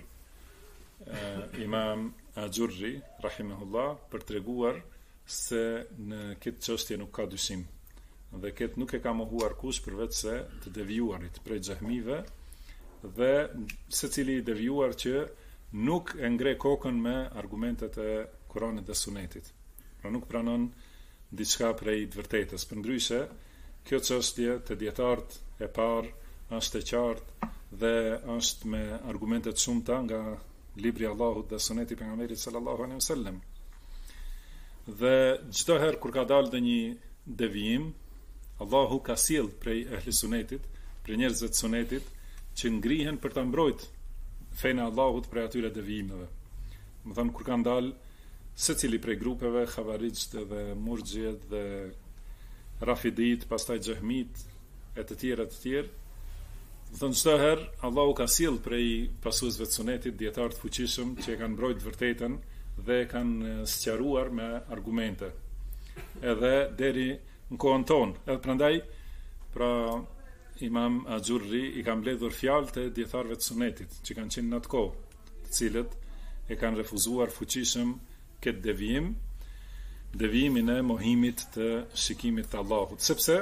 Imam Ajurri rahimahullah për treguar se në këtë çështje nuk ka dyshim. Dhe këtë nuk e ka mohuar kush përveç se të devijuarit prej xehmive dhe secili i devijuar që nuk e ngre kokën me argumentet e Kuranit dhe Sunetit. Pra nuk pranon diçka prej të vërtetës. Përndryshe, kjo çështje të dietarët e parë është e qartë dhe është me argumente të shumta nga libri i Allahut dhe Suneti i pejgamberit sallallahu alaihi wasallam. Dhe çdo herë kur ka dalë ndonjë devijim, Allahu ka sjell prej ehli sunetit, prej njerëzve të sunetit që ngrihen për ta mbrojtur fenë e Allahut prej atyre devijimeve. Do thënë kur kanë dalë secili prej grupeve, Khawarijt dhe Murxhiet dhe Rafidit, pastaj Xehmit e të tjerë. Do thënë çdo herë Allahu ka sjell prej pasuesve të sunetit dietar të fuqishëm që e kanë mbrojtur vërtetën dhe e kanë sqaruar me argumente. Edhe deri në kohën tonë. Edhe prandaj, pra Imam Ajurri i ka mbledhur fjalët e dietarëve të sunetit që kanë qenë në atë kohë, të cilët e kanë refuzuar fuqishëm këtë devijimin e mohimit të shikimit të Allahut. Sepse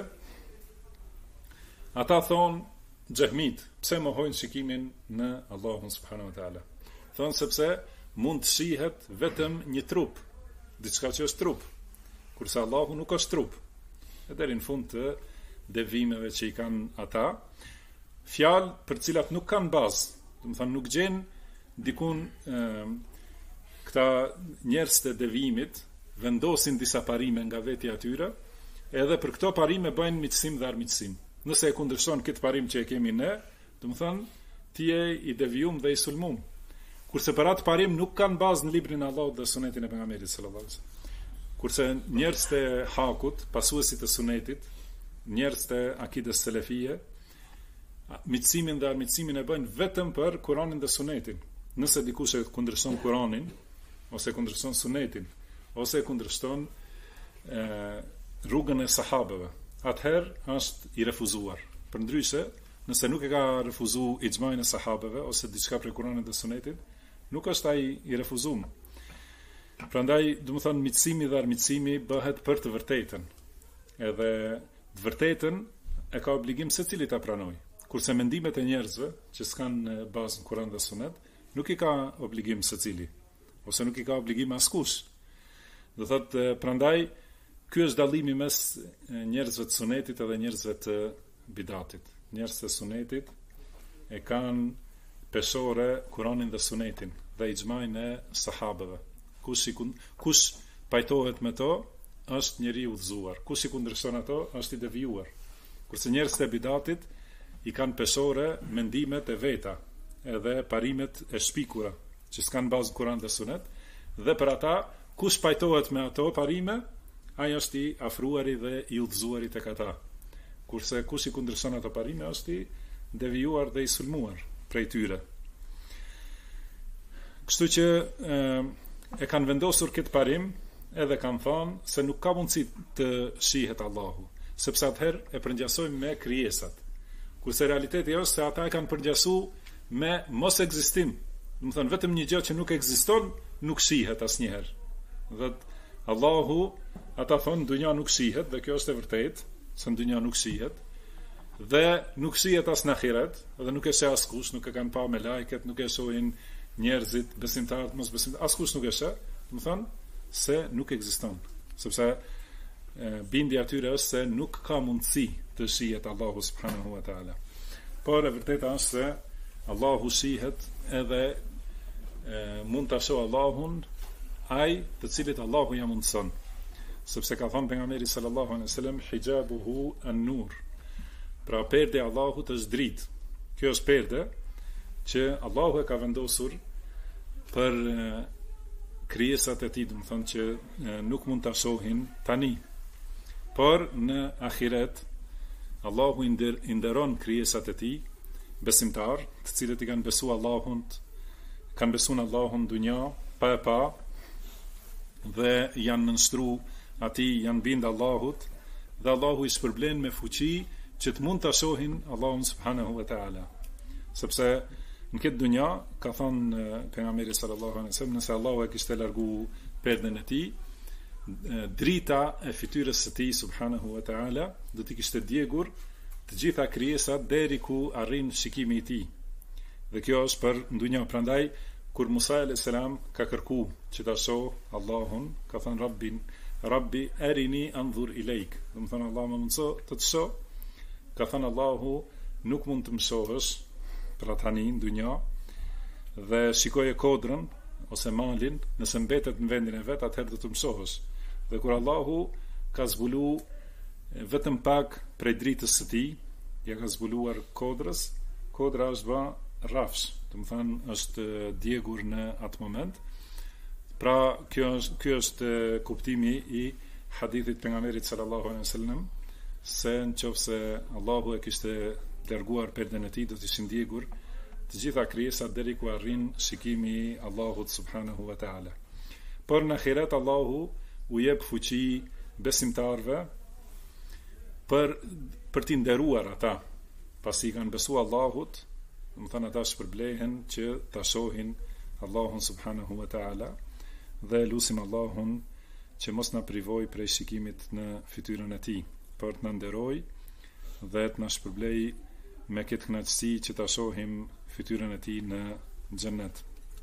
ata thonë xehmit, pse mohojnë shikimin në Allahun subhanahu wa taala? Thonë sepse mund të shihet vetëm një trup, diçka që është trup, kurse Allahu nuk është trup. E deri në fund të devimeve që i kanë ata, fjalë për cilat nuk kanë bazë, do të thënë nuk gjen dikun këta njerëz të devimit vendosin disa parime nga vetja e tyre, edhe për këto parime bëjnë miqësim dhe armiqësim. Nëse e kundërshton këtë parim që e kemi ne, do të thënë ti je i devijum dhe i sulmum. Kurse për atë parim nuk kanë bazë në librin e Allahut dhe Sunetin e pejgamberit sallallahu alaihi wasallam. Kurse njerëzit e hakut, pasuesit e Sunetit, njerëzit e akides selefie, miqësimin dhe armiqësimin e bëjnë vetëm për Kur'anin dhe Sunetin. Nëse dikush e kundërshton Kur'anin, ose kundërshton Sunetin, ose kundërshton rrugën e sahabeve, atëherë është i refuzuar. Përndryshe, nëse nuk e ka refuzuar ixhmain e sahabeve ose diçka prej Kur'anit dhe Sunetit, nuk është ai i refuzuar. Prandaj, do të thonë miqësimi dhe armiqësimi bëhet për të vërtetën. Edhe të vërtetën e ka obligim secili ta pranoj. Kurse mendimet e njerëzve që s'kan bazë në Kur'an dhe Sunet, nuk i ka obligim secili, ose nuk i ka obligim askush. Do thotë prandaj ky është dallimi mes njerëzve të Sunetit edhe njerëzve të bidatit. Njerëzit e Sunetit e kanë peshore Kur'anin dhe Sunetin dhe ixhmajin e sahabëve. Kush pajtohet me to është njeri udhëzuar. Kush i kundërshton ato është i devijuar. Kurse njerëzit e bidatit i kanë peshore mendimet e veta, edhe parimet e shpikura, që s'kan bazë Kur'an dhe Sunet, dhe për ata kush pajtohet me ato parime, ai është i afruari dhe i udhëzuari tek ata. Kurse kush i kundërshton ato parime është i devijuar dhe i sulmuar prej tyre. Kështu që e kanë vendosur këtë parim, edhe kanë thënë se nuk ka mundësi të shihet Allahu, sepse atëherë e përngjasojmë me krijesat. Kurse realiteti është se ata e kanë përngjasu me mos ekzistim. Do të thënë vetëm një gjë që nuk ekziston nuk shihet asnjëherë. Dhe Allahu, ata thonë dunja nuk shihet, dhe kjo është e vërtetë, se në dunja nuk shihet, dhe nuk shihet as në ahiret, dhe nuk e sheh askush, nuk e kanë pa me lajket, nuk e shohin njerëzit, besimtarët, mos besimtarët, askush nuk e sheh, do të thënë se nuk ekziston, sepse bindja atyre është se nuk ka mundësi të shihet Allahu subhanahu wa taala. Por e vërteta është se Allahu shihet edhe mund ta shoh Allahun ai të cilit Allahu ja mundson. Sepse ka thënë pejgamberi sallallahu alaihi wasallam hijabuhu an-nur. Pra perde e Allahut është dritë. Kjo është perde që Allahu e ka vendosur për krijesat e tij, do të thonë që nuk mund ta shohin tani. Por në ahiret Allahu i nderon krijesat e tij, besimtar, të cilët i kanë besuar Allahun, kanë besuar në Allahun dunja pa e pa, dhe janë nënshtruar atij, janë bind Allahut, dhe Allahu i shpërblen me fuqi që të mund ta shohin Allahun subhanahu wa taala. Sepse në këtë dunja ka thënë pejgamberi sallallahu alaihi wasallam, nëse Allahu e kishte largu perden e tij, drita e fytyrës së tij subhanahu wa taala do t'i kishte djegur të gjitha krijesat deri ku arrin shikimi i tij. Dhe kjo është për ndonjë. Prandaj kur Musa alayhis salam ka kërku që ta shoh Allahun, ka thënë Rabbi arini anzur ilejk. Do të thonë Allahu më mundso të të shoh. Ka thënë Allahu nuk mund të më shohësh për tani në dunja, dhe shikoje kodrën ose malin, nëse mbetet në vendin e vet, atëherë do të më shohësh. Dhe kur Allahu ka zbulu vetëm pak prej dritës së tij, ja ka zbuluar kodrës, kodra është bë rrafsh, do të thonë është djegur në atë moment. Pra kjo është kuptimi i hadithit pejgamberit sallallahu alaihi wasallam, se nëse Allahu e kishte larguar perden e tij, do të ishin djegur të gjitha krijesat deri ku arrin shikimi i Allahut subhanahu wa taala. Por në ahiret Allahu u jep fuqi besimtarve për t'i nderuar ata, pasi kanë besuar Allahut, do të thonë ata shpërblehen që ta shohin Allahun subhanahu wa taala, dhe lutim Allahun që mos na privoj prej shikimit në fytyrën e tij, por të na nderoj dhe të na shpërblej me këtë kënaqësi që ta shohim fytyrën e tij në xhennet.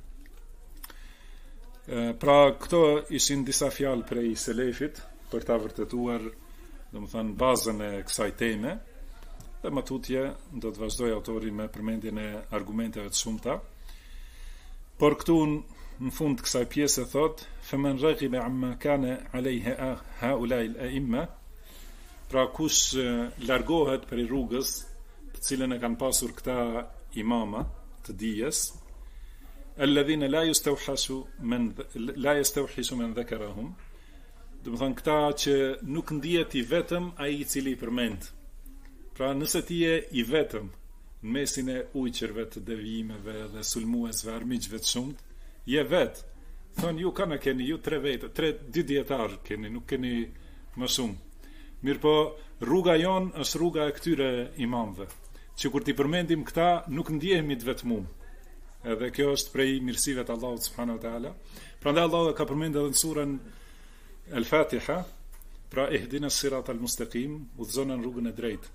Pra këto ishin disa fjalë prej selefit për ta vërtetuar, domethënë bazën e kësaj teme, dhe më tutje do të vazhdoj autori me përmendjen e argumenteve të shumta. Por këtu në fund të kësaj pjese thot faman raghiba amma kana alayhi haula'i al-a'imma, pra kush largohet prej rrugës të cilën e kanë pasur këta imama të dijes, alladhina la yastawhishu man dhakarahum, do të thonë këta që nuk ndihet i vetëm ai i cili i përmend. Pra nëse ti je i vetëm në mesin e ujqërve të devijimeve dhe sulmuesve, armiqve të shumt, je vetë. Thonë ju kana keni ju 3 vete, 2 dietar keni, nuk keni më shumë. Mirë po, rruga jon është rruga e këtyre imamëve, që kur t'i përmendim këta nuk ndjehemi të vetmuar. Edhe kjo është prej mirësive të Allahut subhanahu wa taala. Prandaj Allahu ka përmendur edhe në surën Al-Fatiha, pra ihdina as-siratal mustaqim, udhëzon në rrugën e drejtë.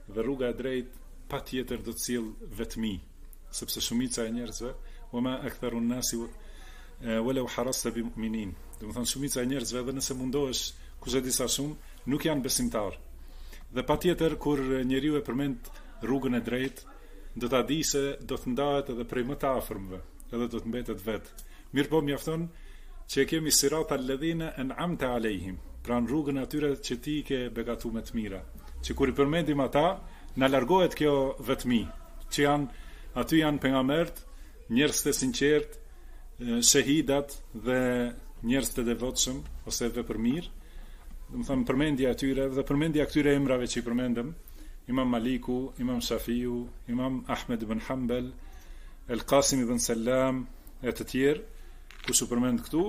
dhe rruga e drejtë patjetër do të sjellë vetmi, sepse shumica e njerëzve wama aktharun nasi walau harasta bi mu'minin. Do të thonë shumica e njerëzve edhe nëse mundohesh kush e di sa shumë nuk janë besimtar. Dhe patjetër kur njeriu e përmend rrugën e drejtë, do ta di se do të ndahet edhe prej më të afërmve, edhe do të mbetet vet. Mirpo mjafton që e kemi sirata alladhina an'amta alejhim, pra në rrugën atyre që ti ke begatuar me të mira. Që kur i përmendim ata, na largohet kjo vetmi, që aty janë pejgamberët, njerëz të sinqert, shahidat dhe njerëz të devotshëm ose vepër mirë. Do të thonë përmendja atyre dhe përmendja këtyre emrave që i përmendëm, Imam Maliku, Imam Shafiu, Imam Ahmed ibn Hanbal, El Qasim ibn Salam e të tjerë, kush u përmend këtu,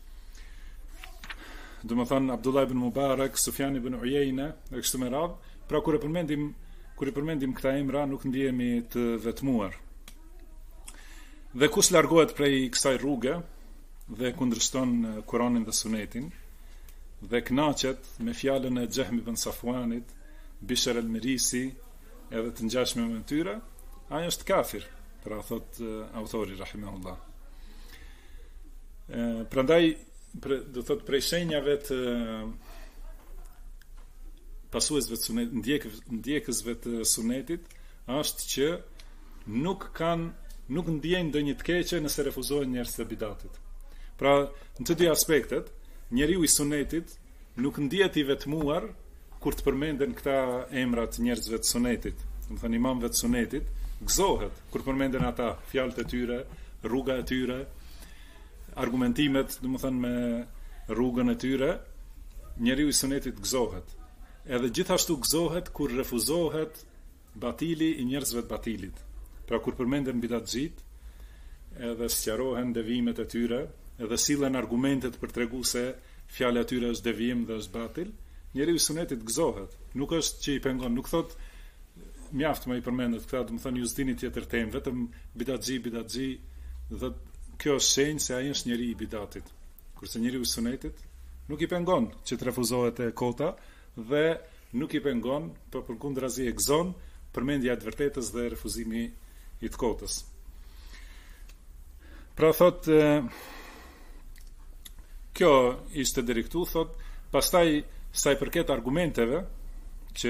do të thonë Abdullah ibn Mubarak, Sufjan ibn Uyayna, e kështu me radhë. Pra kur i përmendim këta emra nuk ndihemi të vetmuar. Dhe kush largohet prej kësaj rruge dhe kundërshton Kur'anin dhe Sunetin dhe kënaqet me fjalën e Xehmi ibn Safwanit, Bishr al-Mirisi edhe të ngjashme me tyre, ai është kafir, pra thot autori rahimahullah. Prandaj do thot prej shenjave të pasuesve të sunetit, ndjekësve të sunetit, është që nuk ndjejnë ndonjë të keqe nëse refuzojnë njerëz të bidatit. Pra, në të dy aspektet, njeriu i sunetit nuk ndihet i vetmuar kur të përmenden këta emrat njerëzve të sunetit, do të thënë imamëve të sunetit, gëzohet kur përmenden ata, fjalët e tyre, rruga e tyre, argumentimet, do të thënë me rrugën e tyre, njeriu i sunetit gëzohet. Edhe gjithashtu gëzohet kur refuzohet batili i njerëzve të batilit. Pra kur përmenden bidatxhit, edhe sqarohen devimet e tyre, edhe sillen argumentet për tregu se fjala e tyre është devijim dhe është batil, njeriu i sunetit gëzohet. Nuk është që i pengon, nuk thot mjaft më i përmendet këta, do të thonë ju s'dini tjetër temë, vetëm bidatxhi, dhe kjo është shenjë se ai është njeri i bidatit. Kurse njeriu i sunetit nuk i pengon që të refuzohet e kota dhe nuk i pengon, por përkundrazi e gëzon përmendja e të vërtetës dhe refuzimi i të kotës. Pra thot kjo ishte deri këtu, thot, pastaj sa i përket argumenteve që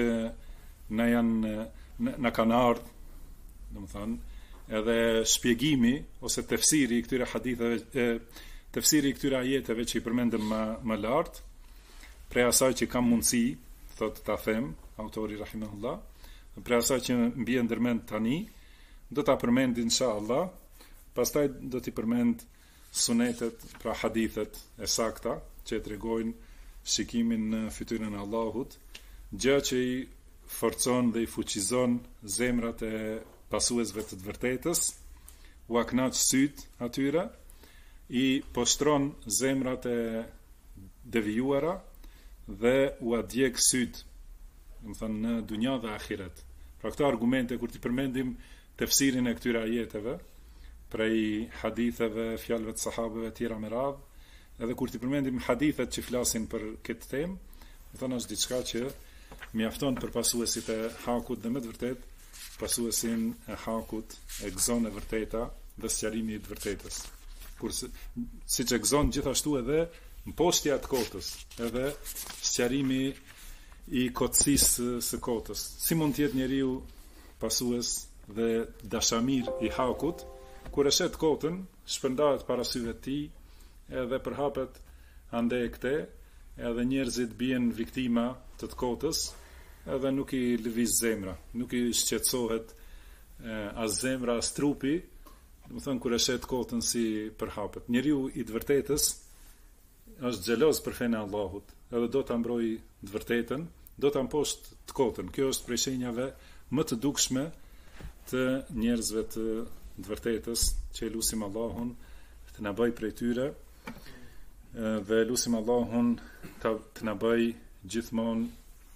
na kanë ardhur, domethënë, edhe shpjegimi ose tefsiri i këtyre haditheve, tefsiri i këtyre ajeteve që i përmendëm më lart, prej asaj që kam mundësi, thot ta them, autori rahimahullah, prej asaj që mbi ndërmend tani, do ta përmend inshallah, pastaj do t'i përmend sunetet, pra hadithet e sakta që tregojnë shikimin në fytyrën e Allahut, gjë që i forcon dhe i fuqizon zemrat e pasuesve të vërtetës, u aknaq syt atyre, i poshtron zemrat e devijuara dhe u adjek syt, do të thënë në dunja dhe ahiret. Pra këto argumente kur ti përmendim tefsirin e këtyre ajeteve, prej haditheve, fjalëve të sahabëve tjera me radhë, edhe kur ti përmendim hadithet që flasin për këtë temë, do të thonë është diçka që mjafton për pasuesit e hakut dhe me të vërtet pasuesin e hakut e gëzon e vërteta dhe sqarimi i të vërtetës. Kurse siç e gëzon gjithashtu edhe mposhtja e kotës, edhe sqarimi i kotësisë së kotës. Si mund të jetë njeriu pasues dhe dashamir i hakut, kur e shet kotën, shpërndahet para syve të tij, edhe përhapet ande e këte, edhe njerëzit bien viktima të kotës, edhe nuk i lëviz zemra, nuk i shqetësohet as zemra, as trupi, do të thënë kur e shet kotën si përhapet. Njeriu i të vërtetës është xheloz për fenë e Allahut, edhe do ta mbrojë të vërtetën, do ta mposhtë të kotën. Kjo është prej shenjave më të dukshme të njerëzve të vërtetës, që lutim Allahun të na bëj prej tyre, dhe lutim Allahun të na bëj gjithmonë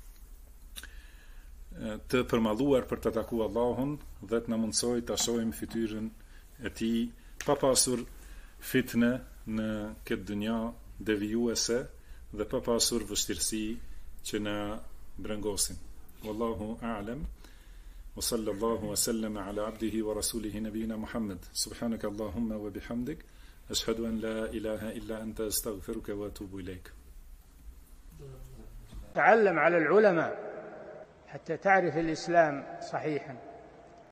të përmalluar për të takuar Allahun dhe të na mundsoj ta shohim fytyrën e tij pa pasur fitne në këtë dunja devijuese dhe pa pasur vështirësi që na brengosin. Wallahu a'lam. وصلى الله وسلم على عبده ورسوله نبينا محمد سبحانك اللهم وبحمدك أشهد أن لا إله إلا أنت أستغفرك وأتوب إليك. تعلم على العلماء حتى تعرف الإسلام صحيحا.